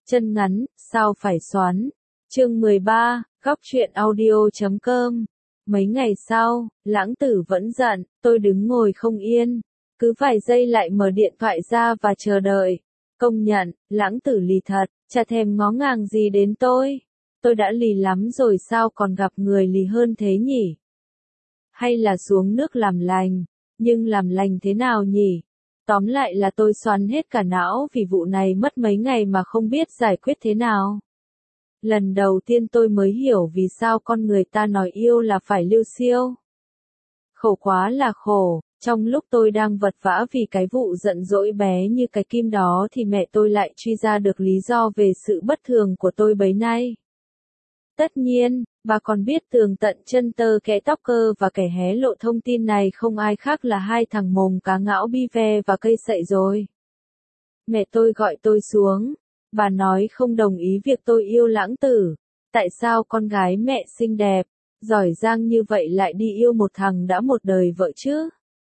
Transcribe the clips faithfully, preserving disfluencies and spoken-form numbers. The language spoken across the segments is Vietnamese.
Chân ngắn, sao phải xoắn. Chương mười ba, góc truyện audio chấm com. Mấy ngày sau, Lãng Tử vẫn giận, tôi đứng ngồi không yên, cứ vài giây lại mở điện thoại ra và chờ đợi. Công nhận, Lãng Tử lì thật, chả thèm ngó ngàng gì đến tôi. Tôi đã lì lắm rồi sao còn gặp người lì hơn thế nhỉ? Hay là xuống nước làm lành, nhưng làm lành thế nào nhỉ? Tóm lại là tôi xoắn hết cả não vì vụ này mất mấy ngày mà không biết giải quyết thế nào. Lần đầu tiên tôi mới hiểu vì sao con người ta nói yêu là phải liêu xiêu. Khổ quá là khổ, trong lúc tôi đang vật vã vì cái vụ giận dỗi bé như cái kim đó thì mẹ tôi lại truy ra được lý do về sự bất thường của tôi bấy nay. Tất nhiên, bà còn biết tường tận chân tơ kẽ tóc cơ và kẻ hé lộ thông tin này không ai khác là hai thằng mồm cá ngão bi ve và cây sậy rồi. Mẹ tôi gọi tôi xuống, bà nói không đồng ý việc tôi yêu Lãng Tử. Tại sao con gái mẹ xinh đẹp, giỏi giang như vậy lại đi yêu một thằng đã một đời vợ chứ?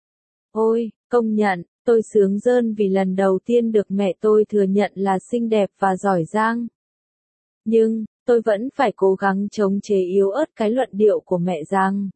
Ôi, công nhận, tôi sướng rơn vì lần đầu tiên được mẹ tôi thừa nhận là xinh đẹp và giỏi giang. Nhưng, tôi vẫn phải cố gắng chống chế yếu ớt cái luận điệu của mẹ rằng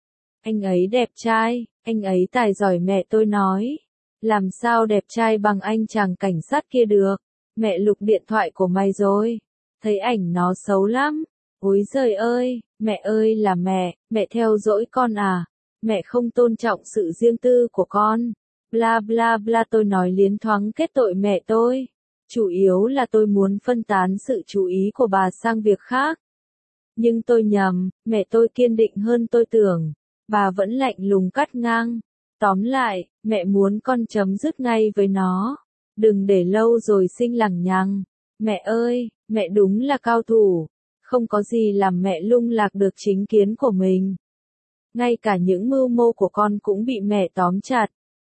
anh ấy đẹp trai, anh ấy tài giỏi. Mẹ tôi nói, làm sao đẹp trai bằng anh chàng cảnh sát kia được? Mẹ lục điện thoại của mày rồi, thấy ảnh nó xấu lắm. Ôi giời ơi, mẹ ơi là mẹ, mẹ theo dõi con à? Mẹ không tôn trọng sự riêng tư của con. Bla bla bla, tôi nói liến thoáng kết tội mẹ tôi. Chủ yếu là tôi muốn phân tán sự chú ý của bà sang việc khác. Nhưng tôi nhầm, mẹ tôi kiên định hơn tôi tưởng. Bà vẫn lạnh lùng cắt ngang. Tóm lại, mẹ muốn con chấm dứt ngay với nó. Đừng để lâu rồi sinh lằng nhằng. Mẹ ơi, mẹ đúng là cao thủ. Không có gì làm mẹ lung lạc được chính kiến của mình. Ngay cả những mưu mô của con cũng bị mẹ tóm chặt.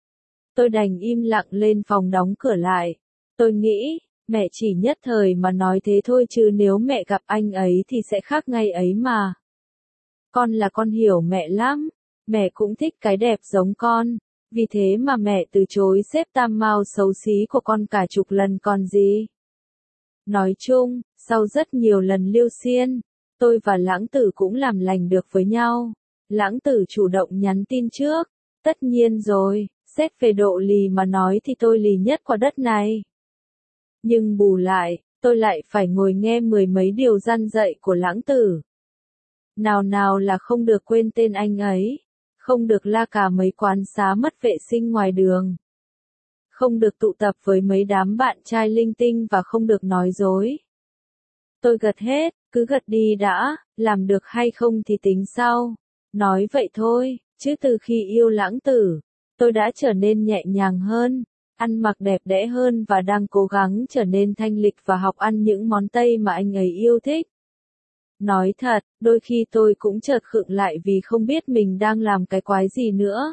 Tôi đành im lặng lên phòng đóng cửa lại. Tôi nghĩ, mẹ chỉ nhất thời mà nói thế thôi chứ nếu mẹ gặp anh ấy thì sẽ khác ngay ấy mà. Con là con hiểu mẹ lắm. Mẹ cũng thích cái đẹp giống con. Vì thế mà mẹ từ chối xếp tam mao xấu xí của con cả chục lần còn gì. Nói chung, sau rất nhiều lần liêu xiên, tôi và Lãng Tử cũng làm lành được với nhau. Lãng Tử chủ động nhắn tin trước. Tất nhiên rồi, xét về độ lì mà nói thì tôi lì nhất quả đất này. Nhưng bù lại, tôi lại phải ngồi nghe mười mấy điều răn dạy của Lãng Tử. Nào nào là không được quên tên anh ấy, không được la cà mấy quán xá mất vệ sinh ngoài đường, không được tụ tập với mấy đám bạn trai linh tinh và không được nói dối. Tôi gật hết, cứ gật đi đã, làm được hay không thì tính sau. Nói vậy thôi, chứ từ khi yêu Lãng Tử, tôi đã trở nên nhẹ nhàng hơn, ăn mặc đẹp đẽ hơn và đang cố gắng trở nên thanh lịch và học ăn những món Tây mà anh ấy yêu thích. Nói thật, đôi khi tôi cũng chợt khựng lại vì không biết mình đang làm cái quái gì nữa.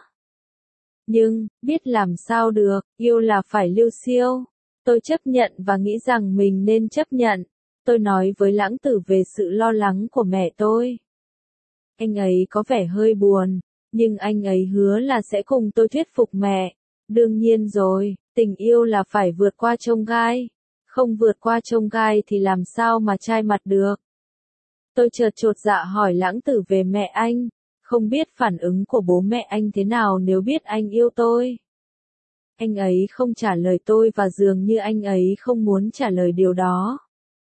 Nhưng, biết làm sao được, yêu là phải liêu xiêu. Tôi chấp nhận và nghĩ rằng mình nên chấp nhận. Tôi nói với Lãng Tử về sự lo lắng của mẹ tôi. Anh ấy có vẻ hơi buồn, nhưng anh ấy hứa là sẽ cùng tôi thuyết phục mẹ. Đương nhiên rồi, tình yêu là phải vượt qua chông gai. Không vượt qua chông gai thì làm sao mà trai mặt được. Tôi chợt chột dạ hỏi Lãng Tử về mẹ anh. Không biết phản ứng của bố mẹ anh thế nào nếu biết anh yêu tôi. Anh ấy không trả lời tôi và dường như anh ấy không muốn trả lời điều đó.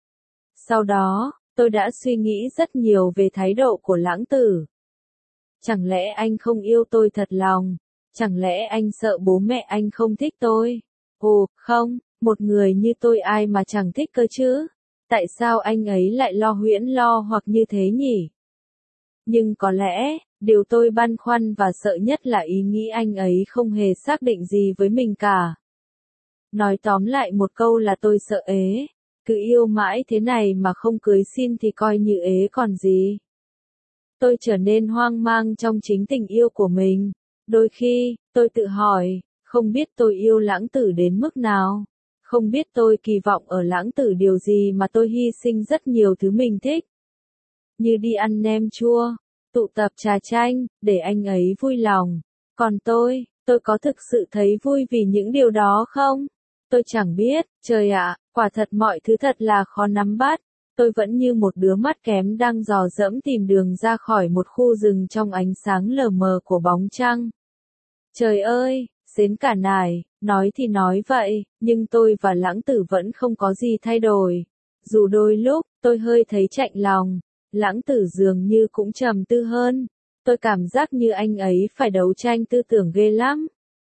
Sau đó, tôi đã suy nghĩ rất nhiều về thái độ của Lãng Tử. Chẳng lẽ anh không yêu tôi thật lòng? Chẳng lẽ anh sợ bố mẹ anh không thích tôi? Ồ, không, một người như tôi ai mà chẳng thích cơ chứ? Tại sao anh ấy lại lo huyễn lo hoặc như thế nhỉ? Nhưng có lẽ, điều tôi băn khoăn và sợ nhất là ý nghĩ anh ấy không hề xác định gì với mình cả. Nói tóm lại một câu là tôi sợ ế. Cứ yêu mãi thế này mà không cưới xin thì coi như ế còn gì. Tôi trở nên hoang mang trong chính tình yêu của mình. Đôi khi, tôi tự hỏi, không biết tôi yêu Lãng Tử đến mức nào. Không biết tôi kỳ vọng ở Lãng Tử điều gì mà tôi hy sinh rất nhiều thứ mình thích. Như đi ăn nem chua, tụ tập trà chanh, để anh ấy vui lòng. Còn tôi, tôi có thực sự thấy vui vì những điều đó không? Tôi chẳng biết, trời ạ, quả thật mọi thứ thật là khó nắm bắt. Tôi vẫn như một đứa mắt kém đang dò dẫm tìm đường ra khỏi một khu rừng trong ánh sáng lờ mờ của bóng trăng. Trời ơi, xến cả nải, nói thì nói vậy, nhưng tôi và Lãng Tử vẫn không có gì thay đổi. Dù đôi lúc, tôi hơi thấy chạnh lòng, Lãng Tử dường như cũng trầm tư hơn. Tôi cảm giác như anh ấy phải đấu tranh tư tưởng ghê lắm.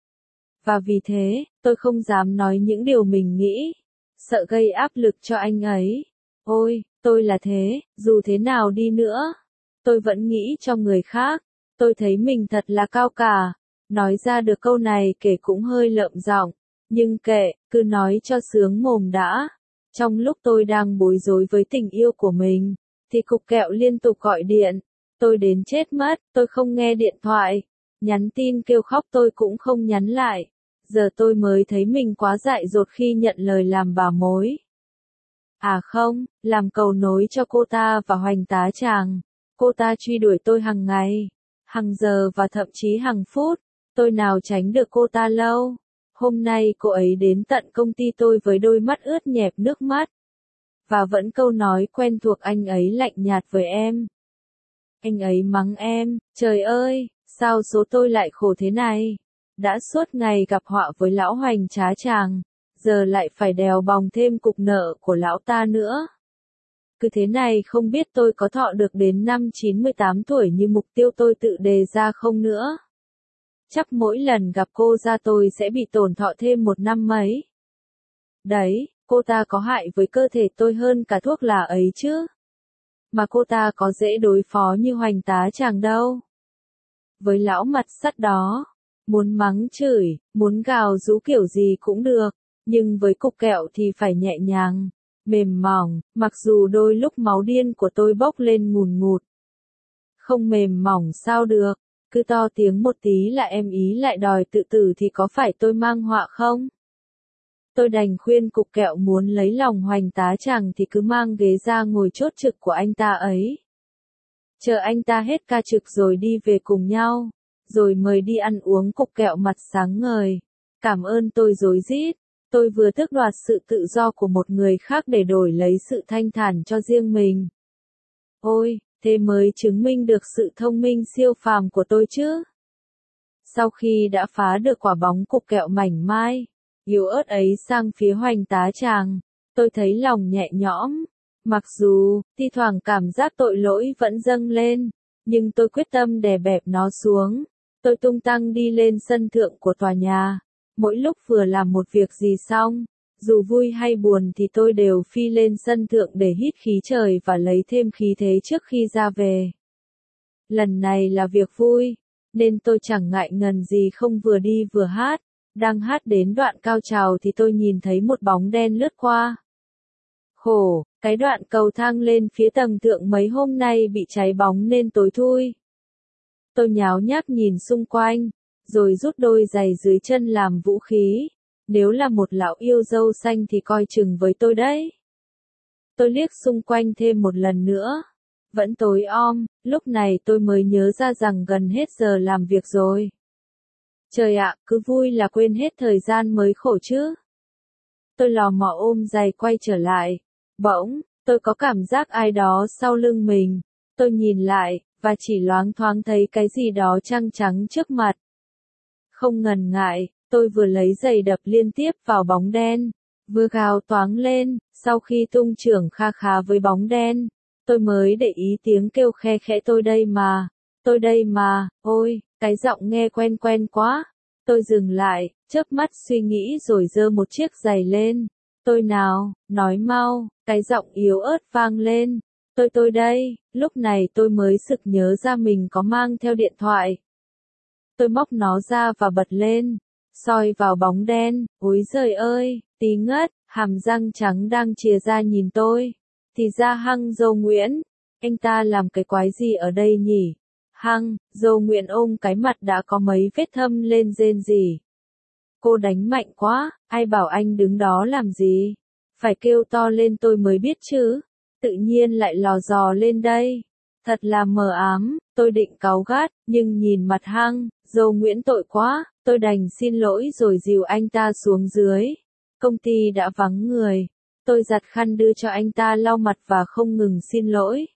Và vì thế, tôi không dám nói những điều mình nghĩ, sợ gây áp lực cho anh ấy. Ôi, tôi là thế, dù thế nào đi nữa, tôi vẫn nghĩ cho người khác. Tôi thấy mình thật là cao cả. Nói ra được câu này kể cũng hơi lợm giọng, nhưng kệ, cứ nói cho sướng mồm đã. Trong lúc tôi đang bối rối với tình yêu của mình, thì cục kẹo liên tục gọi điện. Tôi đến chết mất, tôi không nghe điện thoại. Nhắn tin kêu khóc tôi cũng không nhắn lại. Giờ tôi mới thấy mình quá dại dột khi nhận lời làm bà mối. À không, làm cầu nối cho cô ta và Hoành Tá Tràng. Cô ta truy đuổi tôi hàng ngày, hàng giờ và thậm chí hàng phút. Tôi nào tránh được cô ta lâu. Hôm nay cô ấy đến tận công ty tôi với đôi mắt ướt nhẹp nước mắt. Và vẫn câu nói quen thuộc anh ấy lạnh nhạt với em. Anh ấy mắng em, trời ơi, sao số tôi lại khổ thế này. Đã suốt ngày gặp họa với lão Hoành Trá Tràng, giờ lại phải đèo bòng thêm cục nợ của lão ta nữa. Cứ thế này không biết tôi có thọ được đến năm chín mươi tám tuổi như mục tiêu tôi tự đề ra không nữa. Chắc mỗi lần gặp cô ra tôi sẽ bị tổn thọ thêm một năm mấy. Đấy, cô ta có hại với cơ thể tôi hơn cả thuốc lá ấy chứ. Mà cô ta có dễ đối phó như Hoành Tá Tràng đâu. Với lão mặt sắt đó, muốn mắng chửi, muốn gào rú kiểu gì cũng được, nhưng với cục kẹo thì phải nhẹ nhàng, mềm mỏng, mặc dù đôi lúc máu điên của tôi bốc lên ngùn ngụt. Không mềm mỏng sao được, cứ to tiếng một tí là em ý lại đòi tự tử thì có phải tôi mang họa không? Tôi đành khuyên cục kẹo muốn lấy lòng Hoành Tá Tràng thì cứ mang ghế ra ngồi chốt trực của anh ta ấy. Chờ anh ta hết ca trực rồi đi về cùng nhau, rồi mời đi ăn uống. Cục kẹo mặt sáng ngời. Cảm ơn tôi rối rít. Tôi vừa tước đoạt sự tự do của một người khác để đổi lấy sự thanh thản cho riêng mình. Ôi, thế mới chứng minh được sự thông minh siêu phàm của tôi chứ. Sau khi đã phá được quả bóng cục kẹo mảnh mai, yếu ớt ấy sang phía Hoành Tá Tràng, tôi thấy lòng nhẹ nhõm. Mặc dù, thi thoảng cảm giác tội lỗi vẫn dâng lên, nhưng tôi quyết tâm đè bẹp nó xuống. Tôi tung tăng đi lên sân thượng của tòa nhà. Mỗi lúc vừa làm một việc gì xong, dù vui hay buồn thì tôi đều phi lên sân thượng để hít khí trời và lấy thêm khí thế trước khi ra về. Lần này là việc vui, nên tôi chẳng ngại ngần gì không vừa đi vừa hát. Đang hát đến đoạn cao trào thì tôi nhìn thấy một bóng đen lướt qua. Khổ, cái đoạn cầu thang lên phía tầng thượng mấy hôm nay bị cháy bóng nên tối thui. Tôi nháo nhác nhìn xung quanh, rồi rút đôi giày dưới chân làm vũ khí. Nếu là một lão yêu dâu xanh thì coi chừng với tôi đấy. Tôi liếc xung quanh thêm một lần nữa. Vẫn tối om, lúc này tôi mới nhớ ra rằng gần hết giờ làm việc rồi. Trời ạ, cứ vui là quên hết thời gian mới khổ chứ. Tôi lò mò ôm giày quay trở lại. Bỗng, tôi có cảm giác ai đó sau lưng mình. Tôi nhìn lại, và chỉ loáng thoáng thấy cái gì đó trăng trắng trước mặt. Không ngần ngại, tôi vừa lấy giày đập liên tiếp vào bóng đen, vừa gào toáng lên. Sau khi tung chưởng kha khá với bóng đen, tôi mới để ý tiếng kêu khe khẽ tôi đây mà, tôi đây mà. Ôi, cái giọng nghe quen quen quá. Tôi dừng lại, chớp mắt suy nghĩ rồi giơ một chiếc giày lên. Tôi nào, nói mau, cái giọng yếu ớt vang lên. Tôi tôi đây. Lúc này tôi mới sực nhớ ra mình có mang theo điện thoại. Tôi móc nó ra và bật lên, soi vào bóng đen. Ôi giời ơi, tí ngất, hàm răng trắng đang chìa ra nhìn tôi. Thì ra Hăng dâu Nguyễn, anh ta làm cái quái gì ở đây nhỉ? Hăng, dâu Nguyễn ôm cái mặt đã có mấy vết thâm lên rên rỉ. Cô đánh mạnh quá, ai bảo anh đứng đó làm gì? Phải kêu to lên tôi mới biết chứ. Tự nhiên lại lò dò lên đây. Thật là mờ ám, tôi định cáu gắt, nhưng nhìn mặt Hăng, dâu Nguyễn tội quá, tôi đành xin lỗi rồi dìu anh ta xuống dưới. Công ty đã vắng người. Tôi giặt khăn đưa cho anh ta lau mặt và không ngừng xin lỗi.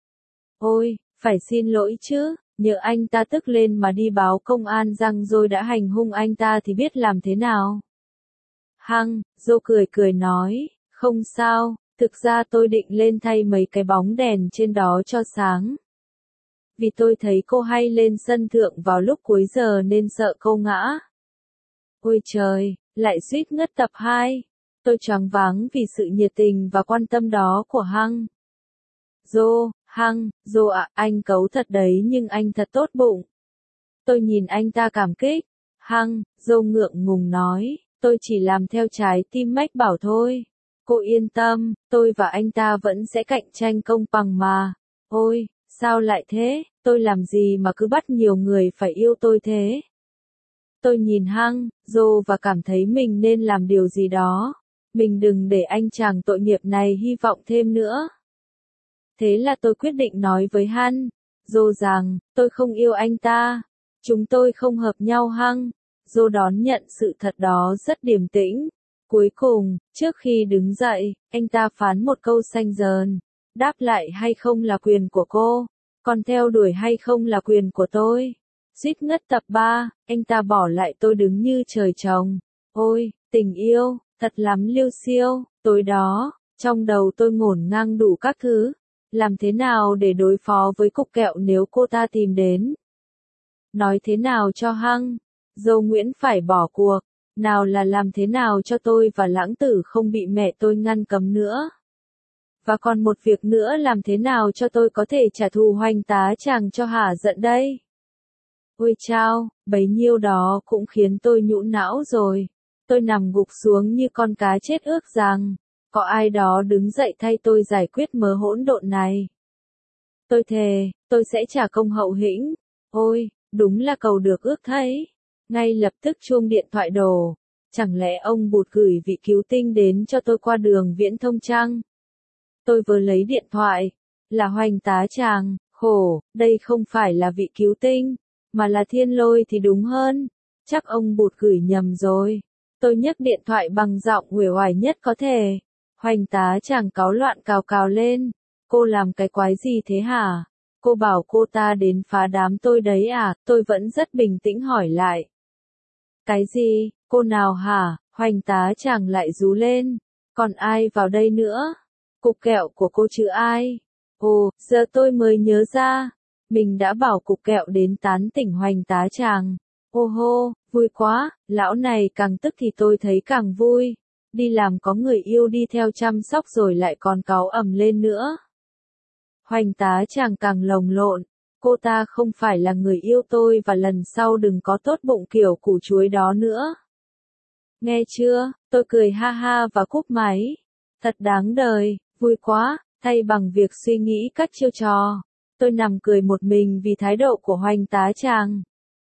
Ôi, phải xin lỗi chứ, nhỡ anh ta tức lên mà đi báo công an rằng rồi đã hành hung anh ta thì biết làm thế nào. Hăng, Joe cười cười nói, không sao, thực ra tôi định lên thay mấy cái bóng đèn trên đó cho sáng. Vì tôi thấy cô hay lên sân thượng vào lúc cuối giờ nên sợ cô ngã. Ôi trời, lại suýt ngất tập hai. Tôi choáng váng vì sự nhiệt tình và quan tâm đó của Hăng. Joe, Hăng, Joe ạ, anh cấu thật đấy nhưng anh thật tốt bụng. Tôi nhìn anh ta cảm kích. Hăng, Joe ngượng ngùng nói, tôi chỉ làm theo trái tim mách bảo thôi. Cô yên tâm, tôi và anh ta vẫn sẽ cạnh tranh công bằng mà. Ôi, sao lại thế, tôi làm gì mà cứ bắt nhiều người phải yêu tôi thế? Tôi nhìn Hăng, Joe và cảm thấy mình nên làm điều gì đó. Mình đừng để anh chàng tội nghiệp này hy vọng thêm nữa. Thế là tôi quyết định nói với Han, Joe rằng, tôi không yêu anh ta. Chúng tôi không hợp nhau Hăng. Joe đón nhận sự thật đó rất điềm tĩnh. Cuối cùng, trước khi đứng dậy, anh ta phán một câu xanh dờn. Đáp lại hay không là quyền của cô, còn theo đuổi hay không là quyền của tôi. Suýt ngất tập ba, anh ta bỏ lại tôi đứng như trời trồng. Ôi, tình yêu, thật lắm liêu xiêu, tối đó, trong đầu tôi ngổn ngang đủ các thứ. Làm thế nào để đối phó với cục kẹo nếu cô ta tìm đến? Nói thế nào cho Hăng, Joe Nguyễn phải bỏ cuộc? Nào là làm thế nào cho tôi và Lãng Tử không bị mẹ tôi ngăn cấm nữa? Và còn một việc nữa, làm thế nào cho tôi có thể trả thù Hoành Tá Tràng cho hả giận đây? Ôi chao, bấy nhiêu đó cũng khiến tôi nhũn não rồi. Tôi nằm gục xuống như con cá chết ước rằng, có ai đó đứng dậy thay tôi giải quyết mớ hỗn độn này. Tôi thề, tôi sẽ trả công hậu hĩnh. Ôi, đúng là cầu được ước thấy. Ngay lập tức chuông điện thoại đổ. Chẳng lẽ ông Bụt gửi vị cứu tinh đến cho tôi qua đường viễn thông chăng? Tôi vừa lấy điện thoại. Là Hoành Tá Tràng, khổ, đây không phải là vị cứu tinh, mà là Thiên Lôi thì đúng hơn. Chắc ông Bụt gửi nhầm rồi. Tôi nhấc điện thoại bằng giọng uể oải nhất có thể. Hoành Tá Tràng cáu loạn cào cào lên. Cô làm cái quái gì thế hả? Cô bảo cô ta đến phá đám tôi đấy à? Tôi vẫn rất bình tĩnh hỏi lại. Cái gì? Cô nào hả? Hoành Tá Tràng lại rú lên. Còn ai vào đây nữa? Cục kẹo của cô chứ ai? Ồ, giờ tôi mới nhớ ra. Mình đã bảo cục kẹo đến tán tỉnh Hoành Tá Tràng. Ô hô, vui quá, lão này càng tức thì tôi thấy càng vui. Đi làm có người yêu đi theo chăm sóc rồi lại còn cáu ầm lên nữa. Hoành Tá Tràng càng lồng lộn. Cô ta không phải là người yêu tôi và lần sau đừng có tốt bụng kiểu củ chuối đó nữa. Nghe chưa, tôi cười ha ha và cúp máy. Thật đáng đời, vui quá, thay bằng việc suy nghĩ các chiêu trò. Tôi nằm cười một mình vì thái độ của Hoành Tá Tràng.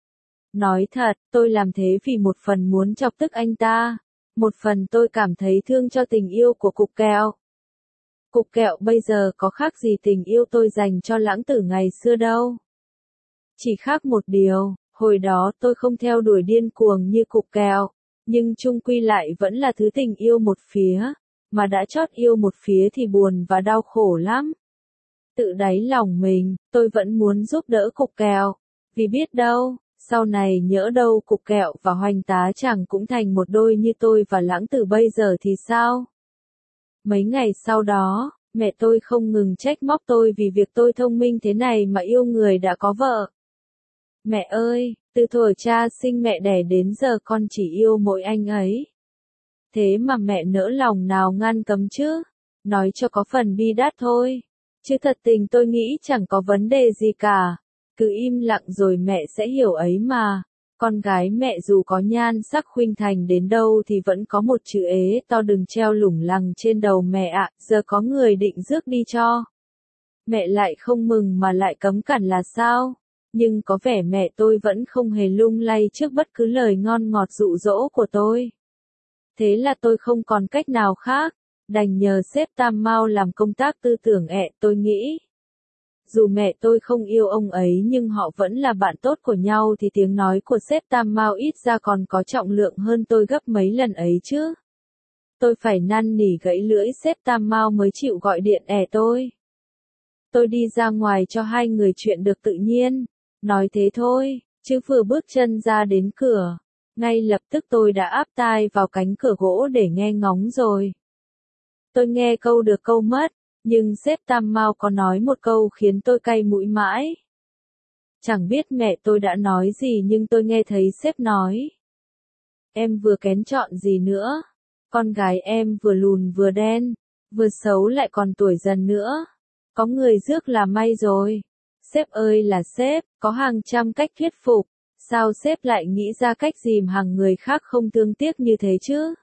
Nói thật, tôi làm thế vì một phần muốn chọc tức anh ta. Một phần tôi cảm thấy thương cho tình yêu của cục kẹo. Cục kẹo bây giờ có khác gì tình yêu tôi dành cho Lãng Tử ngày xưa đâu. Chỉ khác một điều, hồi đó tôi không theo đuổi điên cuồng như cục kẹo, nhưng chung quy lại vẫn là thứ tình yêu một phía, mà đã chót yêu một phía thì buồn và đau khổ lắm. Tự đáy lòng mình, tôi vẫn muốn giúp đỡ cục kẹo, vì biết đâu, sau này nhỡ đâu cục kẹo và Hoành Tá Tràng cũng thành một đôi như tôi và Lãng Tử bây giờ thì sao? Mấy ngày sau đó, mẹ tôi không ngừng trách móc tôi vì việc tôi thông minh thế này mà yêu người đã có vợ. Mẹ ơi, từ thuở cha sinh mẹ đẻ đến giờ con chỉ yêu mỗi anh ấy. Thế mà mẹ nỡ lòng nào ngăn cấm chứ? Nói cho có phần bi đát thôi. Chứ thật tình tôi nghĩ chẳng có vấn đề gì cả. Cứ im lặng rồi mẹ sẽ hiểu ấy mà. Con gái mẹ dù có nhan sắc khuynh thành đến đâu thì vẫn có một chữ ế to đừng treo lủng lẳng trên đầu mẹ ạ, giờ có người định rước đi cho. Mẹ lại không mừng mà lại cấm cản là sao? Nhưng có vẻ mẹ tôi vẫn không hề lung lay trước bất cứ lời ngon ngọt dụ dỗ của tôi. Thế là tôi không còn cách nào khác, đành nhờ sếp Tam Mao làm công tác tư tưởng ẹ, tôi nghĩ. Dù mẹ tôi không yêu ông ấy nhưng họ vẫn là bạn tốt của nhau thì tiếng nói của sếp Tam Mao ít ra còn có trọng lượng hơn tôi gấp mấy lần ấy chứ. Tôi phải năn nỉ gãy lưỡi sếp Tam Mao mới chịu gọi điện ẻ tôi. Tôi đi ra ngoài cho hai người chuyện được tự nhiên. Nói thế thôi, chứ vừa bước chân ra đến cửa. Ngay lập tức tôi đã áp tai vào cánh cửa gỗ để nghe ngóng rồi. Tôi nghe câu được câu mất, nhưng sếp Tam Mao có nói một câu khiến tôi cay mũi mãi. Chẳng biết mẹ tôi đã nói gì nhưng tôi nghe thấy sếp nói. Em vừa kén chọn gì nữa. Con gái em vừa lùn vừa đen, vừa xấu lại còn tuổi dần nữa. Có người rước là may rồi. Sếp ơi là sếp, có hàng trăm cách thuyết phục. Sao sếp lại nghĩ ra cách dìm hàng người khác không thương tiếc như thế chứ?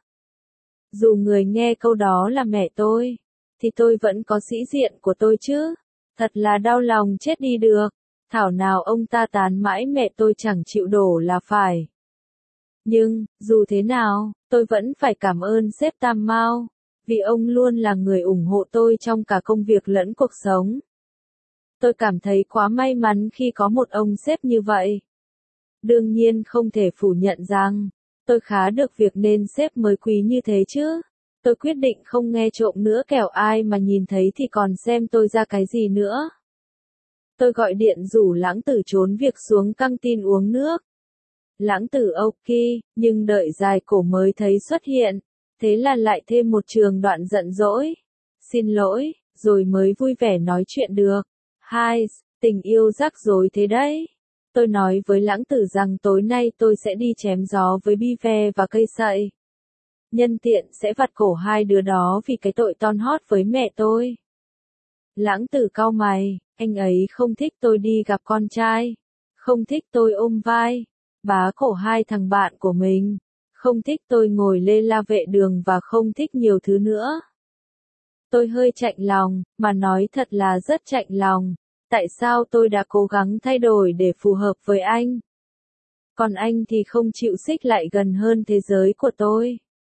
Dù người nghe câu đó là mẹ tôi, thì tôi vẫn có sĩ diện của tôi chứ. Thật là đau lòng chết đi được. Thảo nào ông ta tán mãi mẹ tôi chẳng chịu đổ là phải. Nhưng, dù thế nào, tôi vẫn phải cảm ơn sếp Tam Mao, vì ông luôn là người ủng hộ tôi trong cả công việc lẫn cuộc sống. Tôi cảm thấy quá may mắn khi có một ông sếp như vậy. Đương nhiên không thể phủ nhận rằng, tôi khá được việc nên sếp mới quý như thế chứ. Tôi quyết định không nghe trộm nữa kẻo ai mà nhìn thấy thì còn xem tôi ra cái gì nữa. Tôi gọi điện rủ Lãng Tử trốn việc xuống căng tin uống nước. Lãng Tử ok, nhưng đợi dài cổ mới thấy xuất hiện. Thế là lại thêm một trường đoạn giận dỗi. Xin lỗi, rồi mới vui vẻ nói chuyện được. Hai, tình yêu rắc rối thế đấy. Tôi nói với Lãng Tử rằng tối nay tôi sẽ đi chém gió với bi ve và cây sậy. Nhân tiện sẽ vặt cổ hai đứa đó vì cái tội ton hót với mẹ tôi. Lãng Tử cau mày, anh ấy không thích tôi đi gặp con trai. Không thích tôi ôm vai, bá cổ hai thằng bạn của mình. Không thích tôi ngồi lê la vệ đường và không thích nhiều thứ nữa. Tôi hơi chạnh lòng, mà nói thật là rất chạnh lòng. Tại sao tôi đã cố gắng thay đổi để phù hợp với anh? Còn anh thì không chịu xích lại gần hơn thế giới của tôi.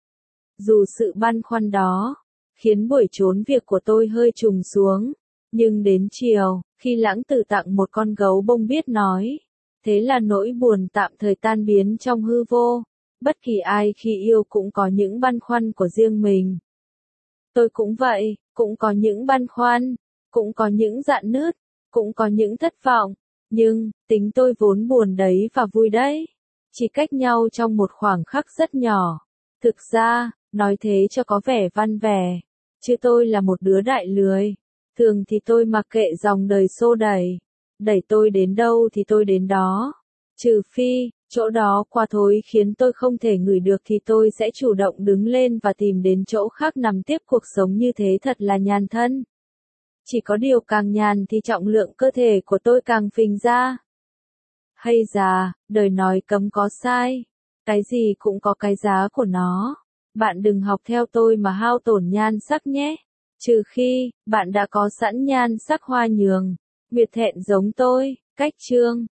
Dù sự băn khoăn đó, khiến buổi trốn việc của tôi hơi trùng xuống. Nhưng đến chiều, khi Lãng Tử tặng một con gấu bông biết nói. Thế là nỗi buồn tạm thời tan biến trong hư vô. Bất kỳ ai khi yêu cũng có những băn khoăn của riêng mình. Tôi cũng vậy, cũng có những băn khoăn, cũng có những rạn nứt, cũng có những thất vọng. Nhưng, tính tôi vốn buồn đấy và vui đấy. Chỉ cách nhau trong một khoảng khắc rất nhỏ. Thực ra, nói thế cho có vẻ văn vẻ. Chứ tôi là một đứa đại lười. Thường thì tôi mặc kệ dòng đời xô đẩy. Đẩy tôi đến đâu thì tôi đến đó. Trừ phi, chỗ đó quá thối khiến tôi không thể ngửi được thì tôi sẽ chủ động đứng lên và tìm đến chỗ khác nằm tiếp cuộc sống như thế thật là nhàn thân. Chỉ có điều càng nhàn thì trọng lượng cơ thể của tôi càng phình ra. Hay già, đời nói cấm có sai. Cái gì cũng có cái giá của nó. Bạn đừng học theo tôi mà hao tổn nhan sắc nhé. Trừ khi, bạn đã có sẵn nhan sắc hoa nhường. Miệt thẹn giống tôi, cách chương.